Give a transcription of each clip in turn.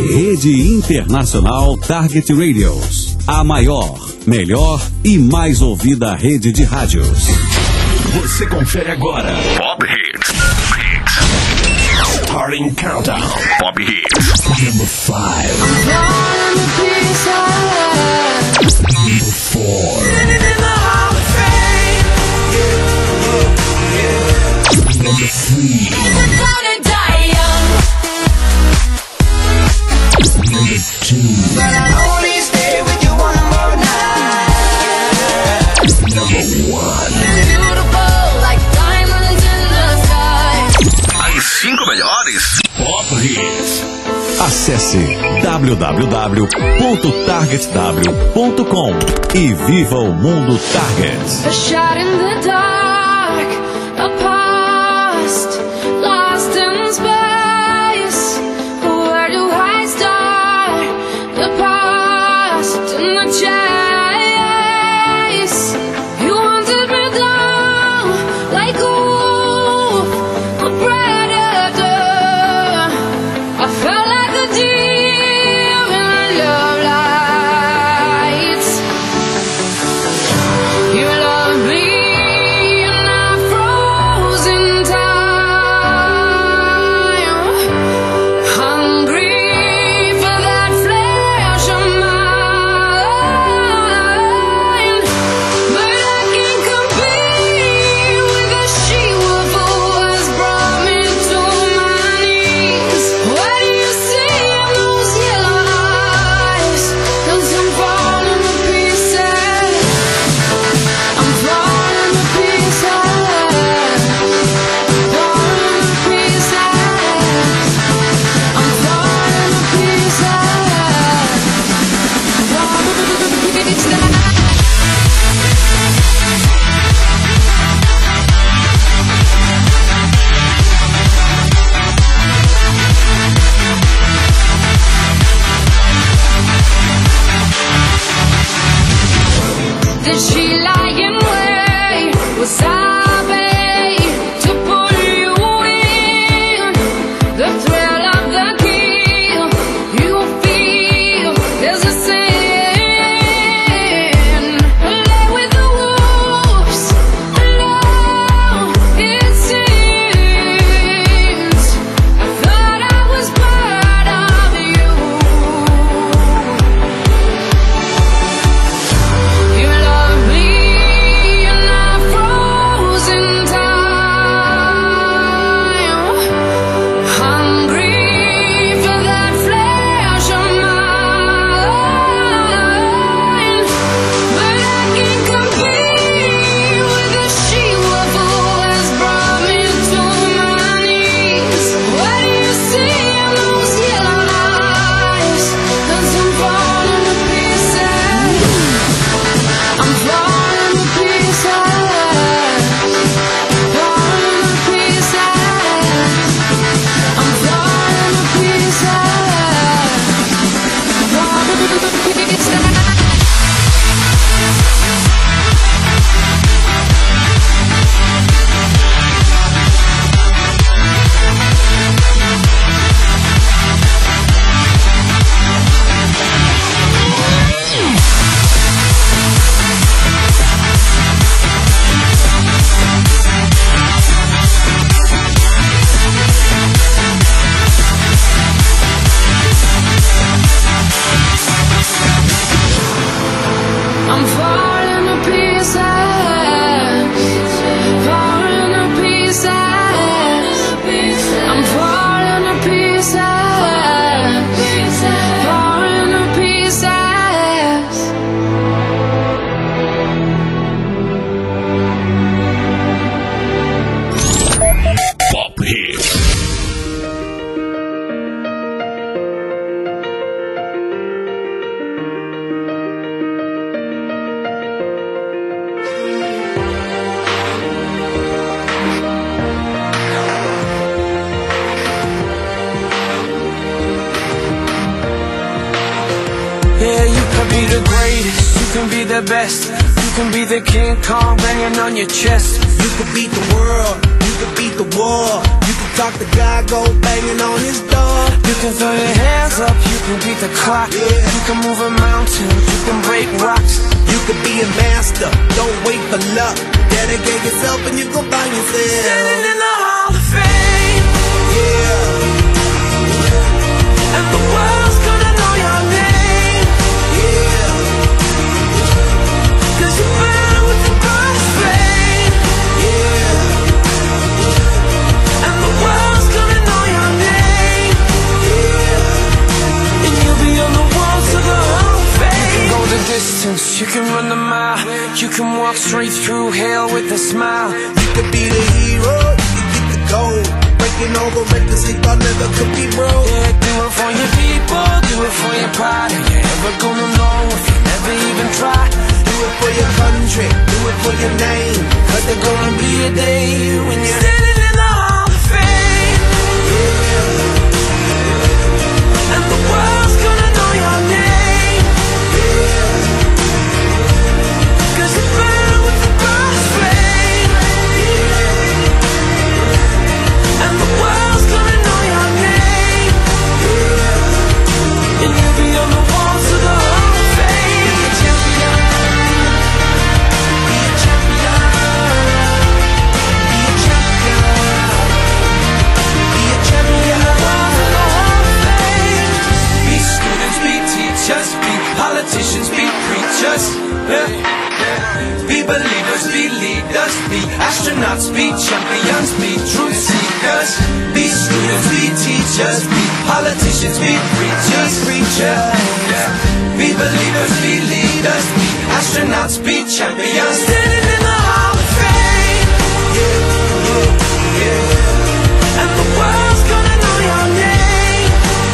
Rede Internacional Target Radios. A maior, melhor e mais ouvida rede de rádios. Você confere agora. Pop Hits. Starting Countdown. Pop Hits. Number 5. Number 4. Number 3. Number 2. Only stay with you one more night. Number 1. Beautiful like diamonds in the sky. As 5 melhores Pop Hits. Acesse www.targetw.com e viva o mundo Target. A shot in the dark, a past lost in space. Where do I start? The past and the chase. You wanted me down like a wolf, a predator. I felt like a deer in love lights. You love me and I froze in time, hungry for that flesh of mine. But I can't compete with the she-wolf who has brought me to my knees. What do you see in those yellow eyes? 'Cause I'm falling to pieces. I'm falling to pieces. Falling to pieces. I'm falling to pieces. Did she lie in wait? Was I bait to pull you in? The thrill of the kill, you feel there's a sin. Lay with the wolves, alone it seems. I thought I was part of you. You love me and I froze in time, hungry for that flesh of mine. But I can't compete with the she-wolf who has brought me to my knees. What do you see in those yellow eyes? 'Cause I'm falling to pieces. I'm falling to pieces. Falling to pieces. I'm falling to pieces. Falling to pieces. I'm falling to pieces. Falling to pieces. I'm falling to pieces. Falling to pieces. Pop Hits. Yeah, you can be the greatest, you can be the best. You can be the King Kong banging on your chest. You could beat the world, you could beat the war. You could talk to God, go banging on his door. You can throw your hands up, you can beat the clock. You can move a mountain, you can break rocks. You could be a master, don't wait for luck. Dedicate yourself and you go find yourself. Standing in the Hall of Fame. Yeah. And the world's gonna know your name. Yeah. 'Cause you burn with the brightest flame. Yeah. And the world's gonna know your name. Yeah. And you'll be on the walls of the Hall of Fame. You can go the distance, you can run the mile. You can walk straight through hell with a smile. You could be the hero, you could get the gold. Breaking all the records they thought never could be broke. Yeah, do it for your people, do it for your pride. Are you ever gonna know if you never even try? Do it for your country, do it for your name. 'Cause there's gonna be a day when you're standing in the Hall of Fame. Yeah. And the world's gonna know your name. Yeah. 'Cause you burn with the brightest flame. Yeah. And the world's gonna know your name. Yeah. And you'll be on the walls of the Hall of Fame. Be a champion. Be a champion. Be a champion. Be a champion. The walls of the Hall of Fame. Be students, be teachers, be politicians, be preachers. Be believers, be leaders, be astronauts, be champions, be truth seekers. Be students, be teachers, be politicians, be preachers, Be believers, be leaders, be astronauts, be champions. Standing in the Hall of Fame. And the world's gonna know your name.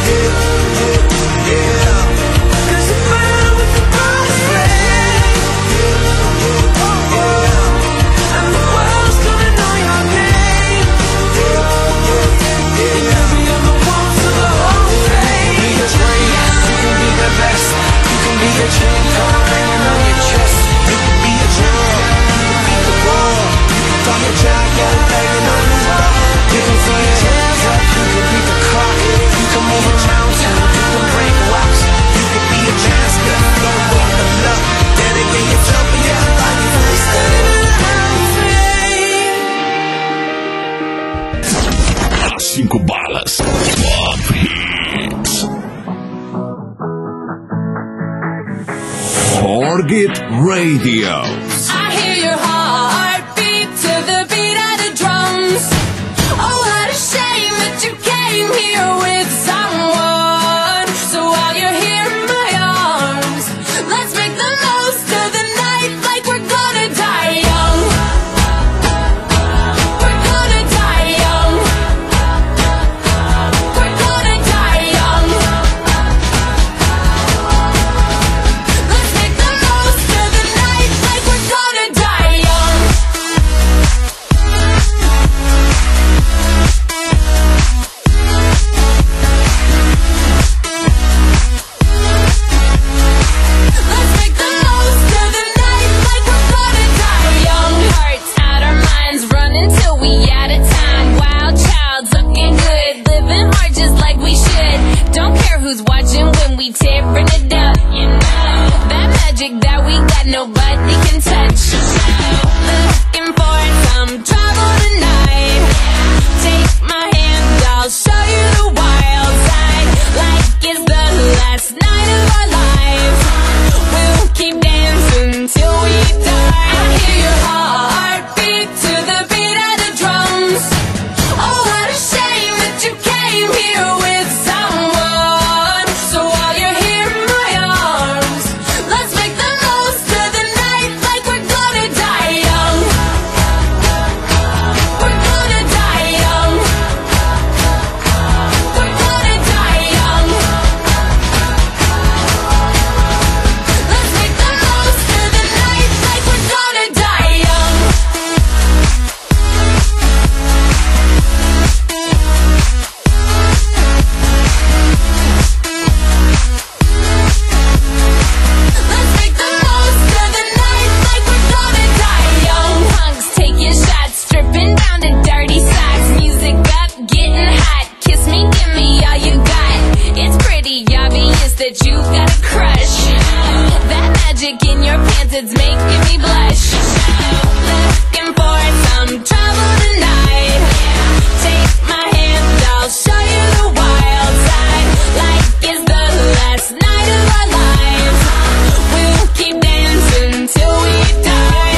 'Cause you burn with the brightest flame. And the world's gonna know your name. And you'll be on the walls of the Hall of Fame. Be the greatest, you can be the best. You can be a chain car hanging on your chest. You can be a champion, you can beat the war. You can talk a giant, banging on his door. You can throw your hands up, you can beat the clock. You can move a mountain, you can break rocks. You can be a master, don't wait for luck. Dedicate yourself and you can find yourself. Standing in the Hall of Fame. 5 balas. Pop Hits. Target Radio. I hear your heartbeat to the beat of the drums. Oh, what a shame that you came here with someone. So while you're here in my arms, let's make the most of the night like we're gonna die young. We're gonna die young. We're gonna die young. Let's make the most of the night like we're 'cause it's making me blush. Looking for some trouble tonight. Take my hand, I'll show you the wild side. Like it's the last night of our lives. We'll keep dancing till we die.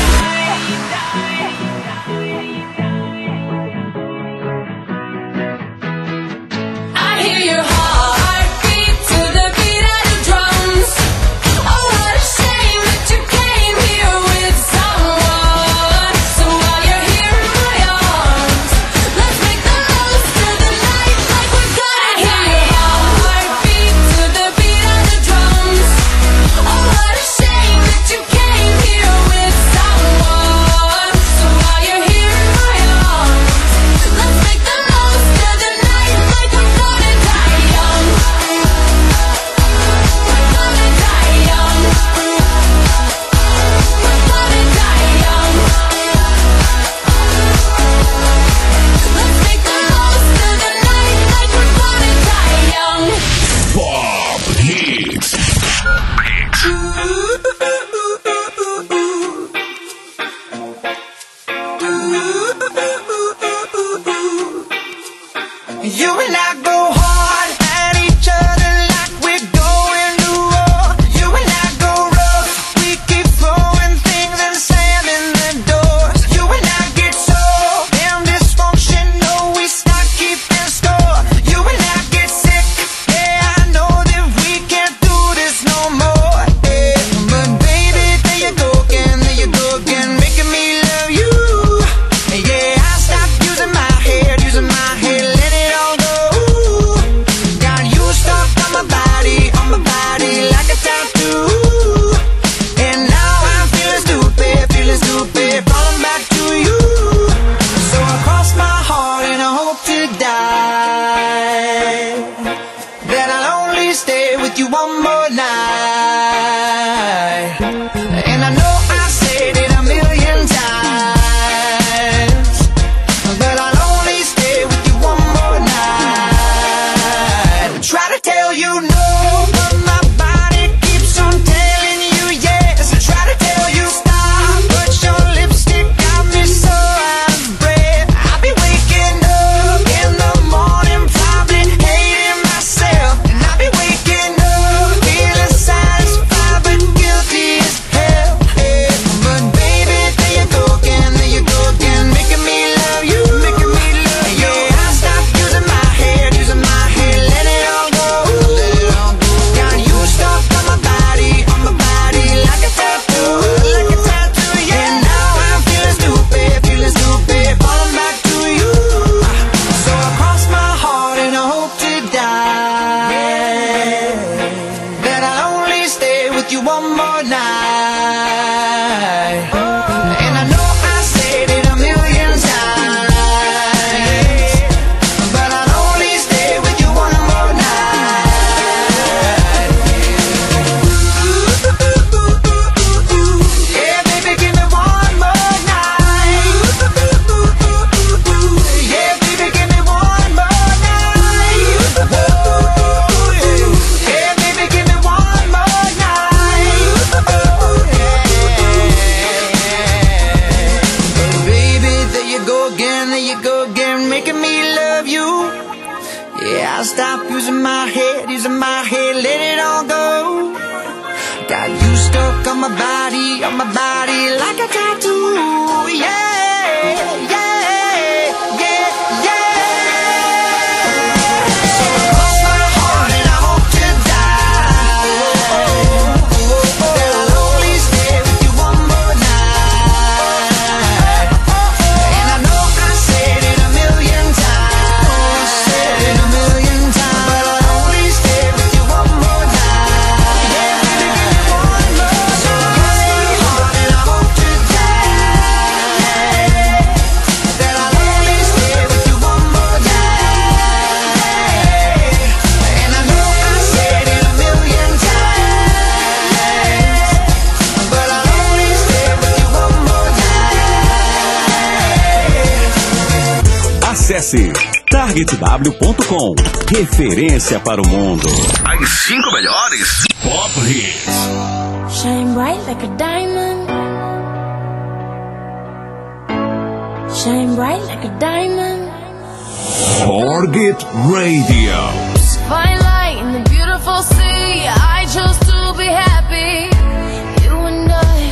I hear your heartbeat to the beat of the drums. Oh, what a shame that you came here with someone. So while you're here in my arms, let's make the most of the night like we're gonna. I hear your heartbeat to the beat of the drums. Oh, what a shame that you came here with someone. So while you're here in my arms, let's make the most of the night like we're gonna die young. We're gonna die young. We're gonna die young. Let's make the most of the night like we're gonna die young. Pop Hits. You and I go hard at each other like we're going to war. You and I go rough, we keep throwing things and slamming the doors. You and I get so damn dysfunctional, we start keeping score. You and I get sick, yeah, I know that we can't do this no more. Yeah, but baby, there you go again, making me love you. Yeah, I stopped using my head, let it all go. Got you stuck on my body like a tattoo. And now I'm feeling stupid, falling back to you. So I cross my heart and I hope to die that I'll only stay with you one more night. And I know I said it a million times, but I'll only stay with you one more night. Try to tell you no, but my body keeps on telling you yes. I try to tell you stop, but your lipstick got me so out of breath. I'll be waking up in the morning, probably hating myself. And I'll be waking up feeling satisfied but guilty as hell. Yeah. But baby, there you go again, making me love you. Yeah, I stopped using my head, let it all go. Got you stuck on my body like a tattoo. Yeah, and now I'm feeling stupid, falling back to you. So I cross my heart and I hope to die that I'll only stay with you one more night. And I know I said it a million times, but I'll only stay with you one more night. Yeah, baby, give me one more night. Yeah, baby, give me one more night. Yeah, baby, give me one more night. Baby, there you go again, making me love you. Yeah, I stopped using my head, let it all go. Got you stuck on my body like a tattoo. Yeah. So I cross my heart and I hope to die that I'll only stay with you one more night. And I know I said it a million times, but I'll only stay with you one more night. Yeah, baby, give me one more. So I cross my heart and I hope to Acesse targetw.com. Referência para o mundo. As 5 melhores Pop Hits. Shine bright like a diamond. Shine bright like a diamond. Target Radios. Fine light in the beautiful sea. I chose to be happy. You and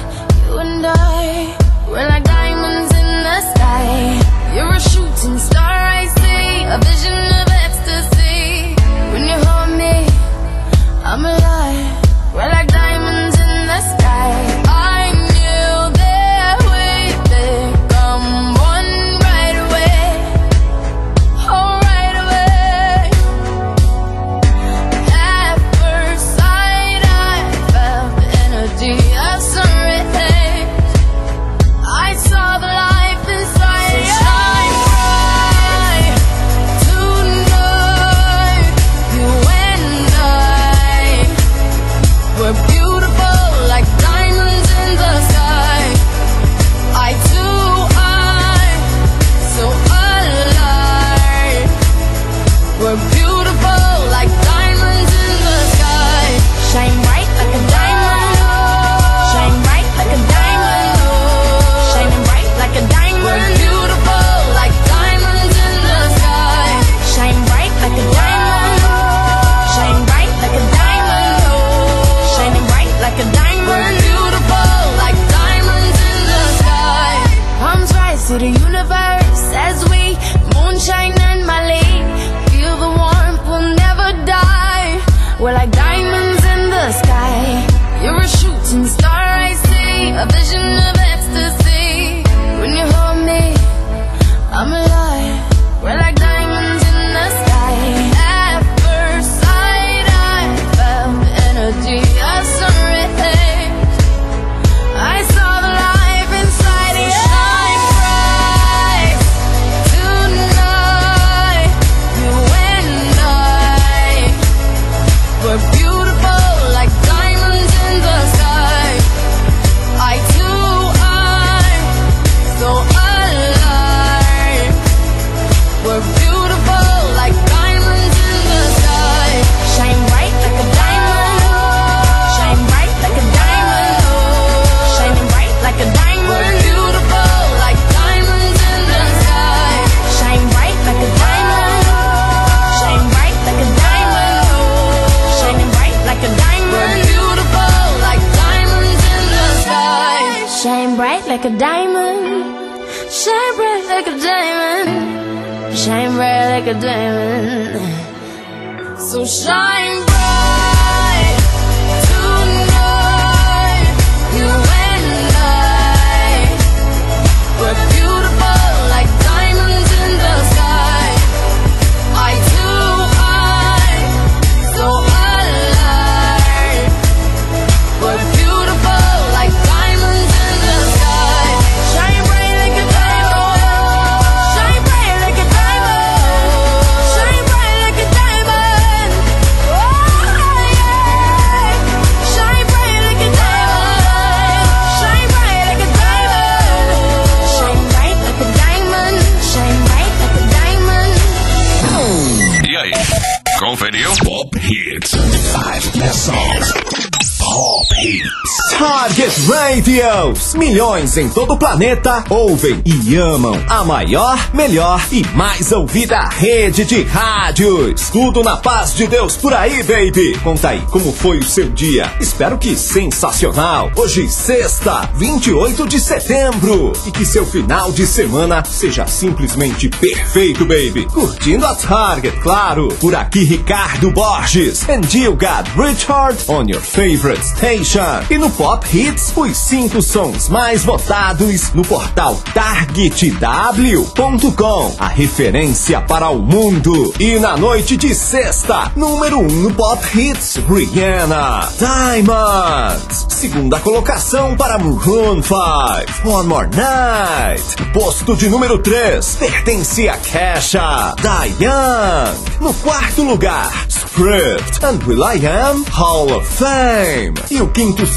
I, we're like diamonds in the sky. You're a shooting star, I see, a vision of ecstasy. When you hold me, I'm alive. We're like diamonds in the sky. I knew that we'd become one right away. Oh, right away. At first sight, I felt the energy of sun rays. I saw the life inside you. Shine bright tonight. You and I, we're beautiful like diamonds in the sky. I too, I'm so alive. We're beautiful like diamonds in the sky. Shine bright like a diamond. Shine bright like a diamond. Shining bright like a diamond. We're beautiful like diamonds in the sky. Shine bright like a diamond. Shine bright like a diamond. Shining bright like a diamond. We're beautiful like diamonds in the sky. Palms rise to the universe as we moonshine and Mali. Feel the warmth, we'll never die. We're like diamonds in the sky. You're a shooting star, I see, a vision of ecstasy. When you hold me, I'm alive. We're like diamonds in the sky. At first sight, I felt the energy of sun rays. I saw the life inside you. Shine bright tonight. You and I, we're beautiful like diamonds in the sky. I too, I'm so alive. We're beautiful like diamonds in the sky. Shine bright like a diamond. Shine bright like a diamond. Shining bright like a diamond. We're beautiful like diamonds in the sky. Shine bright like a diamond. Shine bright like a diamond. Shining bright like a diamond. We're beautiful like diamonds in the sky. Shine bright like a diamond. Shine bright like a diamond. Shine bright like a diamond. So shine bright tonight. You and I, we're beautiful like diamonds in the sky. I too, I'm so alive. We're beautiful like diamonds in the sky. Shine bright like a diamond. Shine bright like a diamond. Shine bright like a diamond. Oh yeah. Shine bright like a diamond. Shine bright like a diamond. Shine bright like a diamond. Shine bright like a diamond. E aí, conferiu? Pop Hits. 5 best songs. Pop Hits. Target Radios. Milhões em todo o planeta ouvem e amam a maior, melhor e mais ouvida rede de rádios. Tudo na paz de Deus por aí, baby. Conta aí como foi o seu dia. Espero que sensacional. Hoje, sexta, 28 de setembro. E que seu final de semana seja simplesmente perfeito, baby. Curtindo a Target, claro. Por aqui, Ricardo Borges. And you got Richard on your favorite station. E no Pop Hits, os 5 sons mais votados no portal targetw.com, a referência para o mundo. E na noite de sexta, número 1 no Pop Hits, Rihanna, Diamonds. Segunda colocação para Maroon 5, One More Night. Posto de número 3, pertence a Kesha, Diane. No quarto lugar, Script and Will.i.am, Hall of Fame. E o quinto som mais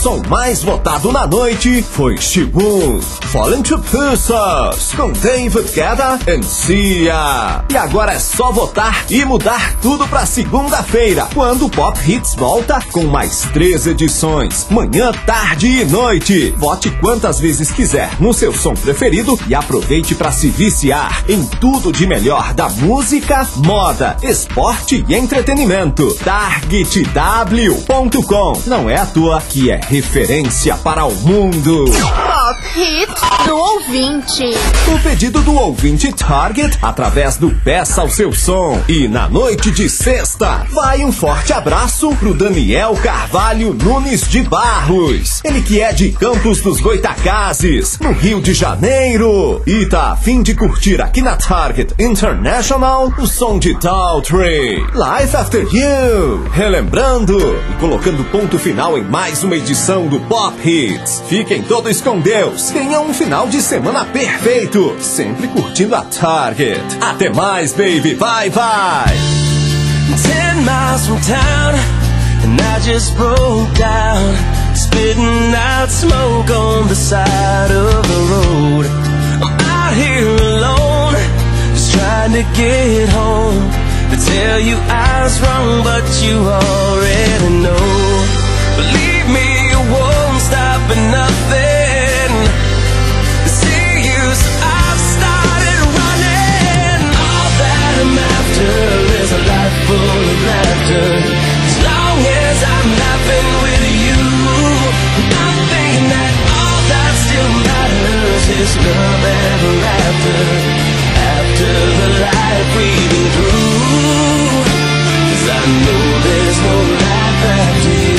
mais votado na noite foi She Won't, Falling to Pieces, com David Guetta e Sia. E agora é só votar e mudar tudo pra segunda-feira, quando o Pop Hits volta com mais 3 edições, manhã, tarde e noite. Vote quantas vezes quiser no seu som preferido e aproveite pra se viciar em tudo de melhor da música, moda, esporte e entretenimento. TargetW.com. Não é à toa que é referência para o mundo. Pop Hits do ouvinte. O pedido do ouvinte Target através do Peça o Seu Som. E na noite de sexta, vai um forte abraço pro Daniel Carvalho Nunes de Barros. Ele que é de Campos dos Goitacazes, no Rio de Janeiro. E tá a fim de curtir aqui na Target International o som de Daltrey, Life After You. Relembrando e colocando ponto final em mais uma edição do Pop Hits. Fiquem todos com Deus. Tenham um final de semana perfeito. Sempre curtindo a Target. Até mais, baby. Bye, bye. 10 miles from town, and I just broke down, spitting out smoke on the side of the road. I'm out here alone, just trying to get home, to tell you I was wrong, but you already know. Believe me, it won't stop at nothing to see you, so I've started running. All that I'm after is a life full of laughter, as long as I'm laughing with you. I'm thinking that all that still matters is love ever after, after the life we've been through, 'cause I know there's no life after you.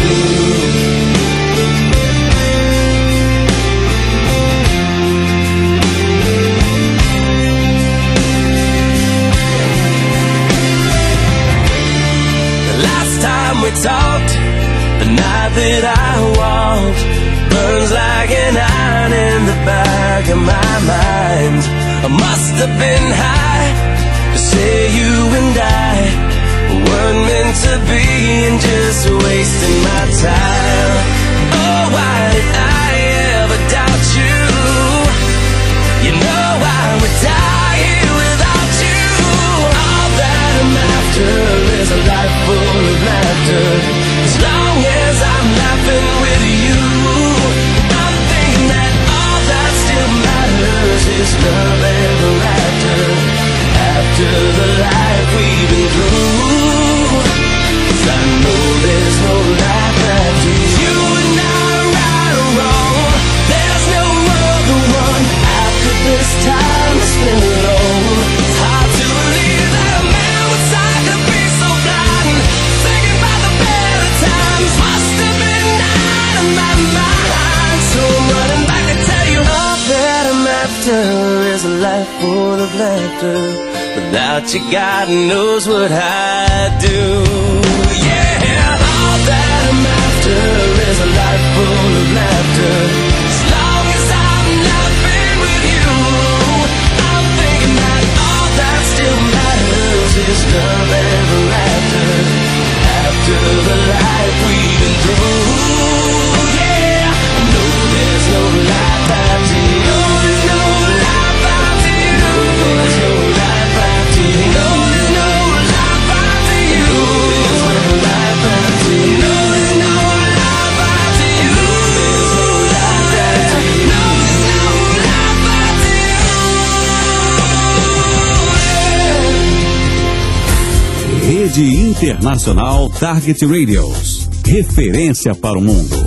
We talked, the night that I walked burns like an iron in the back of my mind. I must have been high to say you and I weren't meant to be, and just wasting my time. Oh, why did I ever doubt you? You know I would die here without you. All that I'm after is a life full of laughter, as long as I'm laughing with you. I'm thinking that all that still matters is love ever after, after the life we've been through, 'cause I know there's no life after you. You are not right or wrong, there's no other one after this time I spent alone. It's hard to believe that a man would decide to be so blind, thinking about the better times. Must have been out of my mind, so I'm running back to tell you all that I'm after is a life full of laughter. Without you, God knows what I'd do. Yeah, all that I'm after is a life full of laughter, as long as I'm laughing with you. I'm thinking that all that still matters is love ever after, after the life we've been through. Yeah, I know there's no life after you. There's no life after you. There's no life after you. No, there's no life after you. There's no life after you. No, there's no life after you. There's no life after you. No, there's no life after you. Rede Internacional Target Radios. Referência para o mundo.